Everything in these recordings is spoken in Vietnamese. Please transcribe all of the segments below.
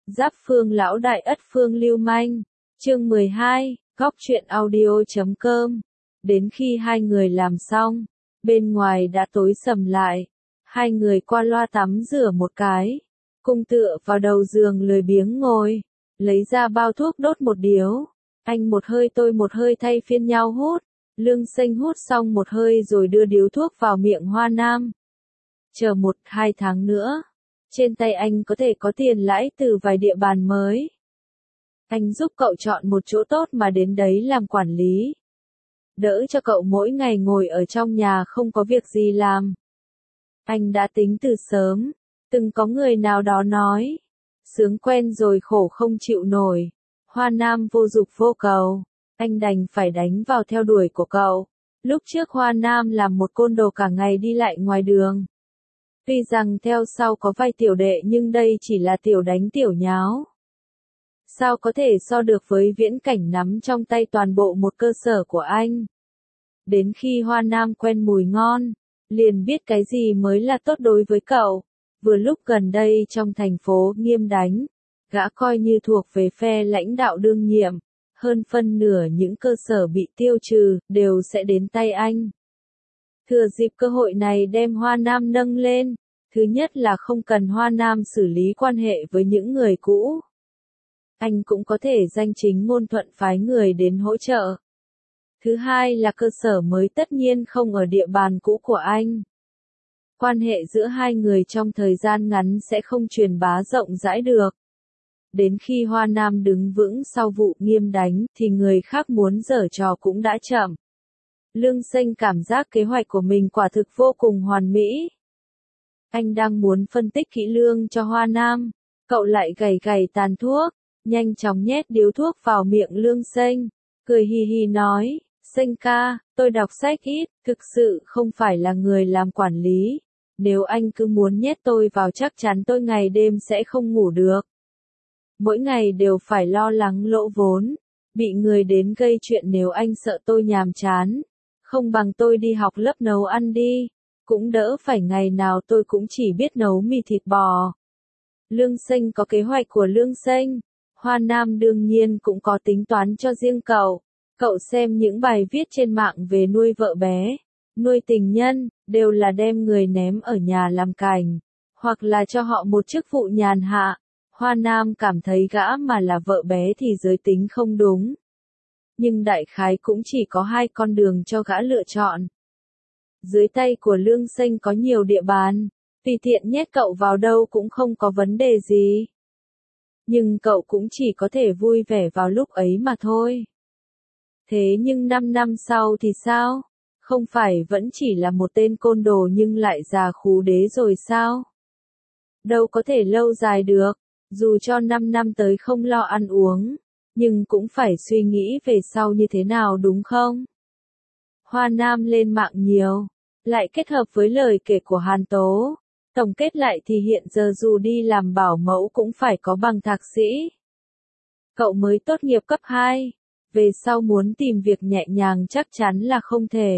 Giáp phương lão đại ất phương lưu manh. Chương 12, góc truyện audio.com. Đến khi hai người làm xong, bên ngoài đã tối sầm lại. Hai người qua loa tắm rửa một cái, cùng tựa vào đầu giường lười biếng ngồi, lấy ra bao thuốc đốt một điếu. Anh một hơi tôi một hơi thay phiên nhau hút. Lương Xanh hút xong một hơi rồi đưa điếu thuốc vào miệng Hoa Nam. Chờ 1-2 tháng nữa, trên tay anh có thể có tiền lãi từ vài địa bàn mới. Anh giúp cậu chọn một chỗ tốt mà đến đấy làm quản lý. Đỡ cho cậu mỗi ngày ngồi ở trong nhà không có việc gì làm. Anh đã tính từ sớm, từng có người nào đó nói, sướng quen rồi khổ không chịu nổi. Hoa Nam vô dục vô cầu, anh đành phải đánh vào theo đuổi của cậu. Lúc trước Hoa Nam làm một côn đồ cả ngày đi lại ngoài đường. Tuy rằng theo sau có vài tiểu đệ nhưng đây chỉ là tiểu đánh tiểu nháo. Sao có thể so được với viễn cảnh nắm trong tay toàn bộ một cơ sở của anh. Đến khi Hoa Nam quen mùi ngon, liền biết cái gì mới là tốt đối với cậu. Vừa lúc gần đây trong thành phố Nghiêm đánh, gã coi như thuộc về phe lãnh đạo đương nhiệm. Hơn phân nửa những cơ sở bị tiêu trừ, đều sẽ đến tay anh. Thừa dịp cơ hội này đem Hoa Nam nâng lên. Thứ nhất là không cần Hoa Nam xử lý quan hệ với những người cũ. Anh cũng có thể danh chính ngôn thuận phái người đến hỗ trợ. Thứ hai là cơ sở mới tất nhiên không ở địa bàn cũ của anh. Quan hệ giữa hai người trong thời gian ngắn sẽ không truyền bá rộng rãi được. Đến khi Hoa Nam đứng vững sau vụ Nghiêm đánh thì người khác muốn giở trò cũng đã chậm. Lương Xanh cảm giác kế hoạch của mình quả thực vô cùng hoàn mỹ. Anh đang muốn phân tích kỹ lưỡng cho Hoa Nam, cậu lại gầy gầy tàn thuốc, nhanh chóng nhét điếu thuốc vào miệng Lương Xanh, cười hì hì nói, Xanh ca, tôi đọc sách ít, thực sự không phải là người làm quản lý, nếu anh cứ muốn nhét tôi vào chắc chắn tôi ngày đêm sẽ không ngủ được. Mỗi ngày đều phải lo lắng lỗ vốn, bị người đến gây chuyện nếu anh sợ tôi nhàm chán, không bằng tôi đi học lớp nấu ăn đi. Cũng đỡ phải ngày nào tôi cũng chỉ biết nấu mì thịt bò. Lương Xanh có kế hoạch của Lương Xanh. Hoa Nam đương nhiên cũng có tính toán cho riêng cậu. Cậu xem những bài viết trên mạng về nuôi vợ bé, nuôi tình nhân, đều là đem người ném ở nhà làm cảnh, hoặc là cho họ một chức vụ nhàn hạ. Hoa Nam cảm thấy gã mà là vợ bé thì giới tính không đúng. Nhưng đại khái cũng chỉ có hai con đường cho gã lựa chọn. Dưới tay của Lương Xanh có nhiều địa bàn, tùy tiện nhét cậu vào đâu cũng không có vấn đề gì. Nhưng cậu cũng chỉ có thể vui vẻ vào lúc ấy mà thôi. Thế nhưng 5 năm sau thì sao? Không phải vẫn chỉ là một tên côn đồ nhưng lại già khú đế rồi sao? Đâu có thể lâu dài được, dù cho 5 năm tới không lo ăn uống, nhưng cũng phải suy nghĩ về sau như thế nào đúng không? Hoa Nam lên mạng nhiều, lại kết hợp với lời kể của Hàn Tố. Tổng kết lại thì hiện giờ dù đi làm bảo mẫu cũng phải có bằng thạc sĩ. Cậu mới tốt nghiệp cấp 2, về sau muốn tìm việc nhẹ nhàng chắc chắn là không thể.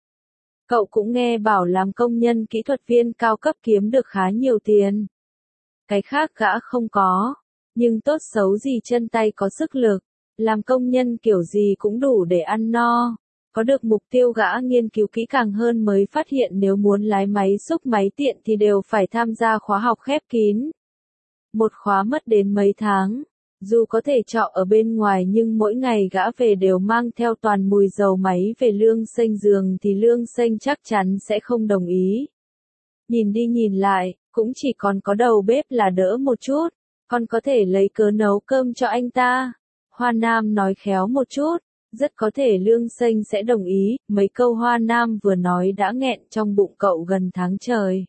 Cậu cũng nghe bảo làm công nhân kỹ thuật viên cao cấp kiếm được khá nhiều tiền. Cái khác gã không có, nhưng tốt xấu gì chân tay có sức lực, làm công nhân kiểu gì cũng đủ để ăn no. Có được mục tiêu gã nghiên cứu kỹ càng hơn mới phát hiện nếu muốn lái máy xúc máy tiện thì đều phải tham gia khóa học khép kín. Một khóa mất đến mấy tháng, dù có thể trọ ở bên ngoài nhưng mỗi ngày gã về đều mang theo toàn mùi dầu máy về Lương Xanh giường thì Lương Xanh chắc chắn sẽ không đồng ý. Nhìn đi nhìn lại, cũng chỉ còn có đầu bếp là đỡ một chút, còn có thể lấy cớ nấu cơm cho anh ta. Hoa Nam nói khéo một chút. Rất có thể Lương Xanh sẽ đồng ý, mấy câu Hoa Nam vừa nói đã nghẹn trong bụng cậu gần tháng trời.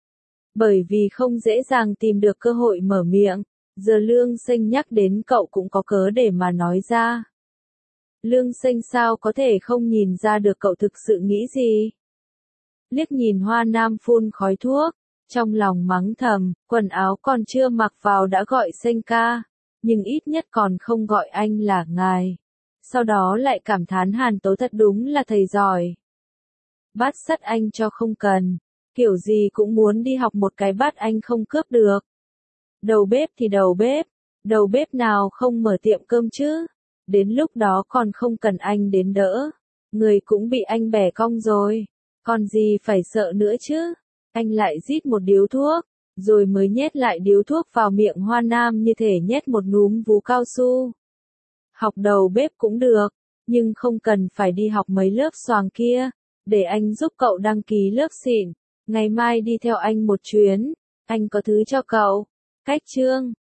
Bởi vì không dễ dàng tìm được cơ hội mở miệng, giờ Lương Xanh nhắc đến cậu cũng có cớ để mà nói ra. Lương Xanh sao có thể không nhìn ra được cậu thực sự nghĩ gì? Liếc nhìn Hoa Nam phun khói thuốc, trong lòng mắng thầm, quần áo còn chưa mặc vào đã gọi Xanh ca, nhưng ít nhất còn không gọi anh là ngài. Sau đó lại cảm thán Hàn Tố thật đúng là thầy giỏi. Bát sắt anh cho không cần, kiểu gì cũng muốn đi học một cái bát anh không cướp được. Đầu bếp thì đầu bếp, Đầu bếp nào không mở tiệm cơm chứ? Đến lúc đó còn không cần anh đến đỡ. Người cũng bị anh bẻ cong rồi. Còn gì phải sợ nữa chứ? Anh lại rít một điếu thuốc, rồi mới nhét lại điếu thuốc vào miệng Hoa Nam như thể nhét một núm vú cao su. Học đầu bếp cũng được, nhưng không cần phải đi học mấy lớp xoàng kia. Để anh giúp cậu đăng ký lớp xịn. Ngày mai đi theo anh một chuyến. Anh có thứ cho cậu. Cách chương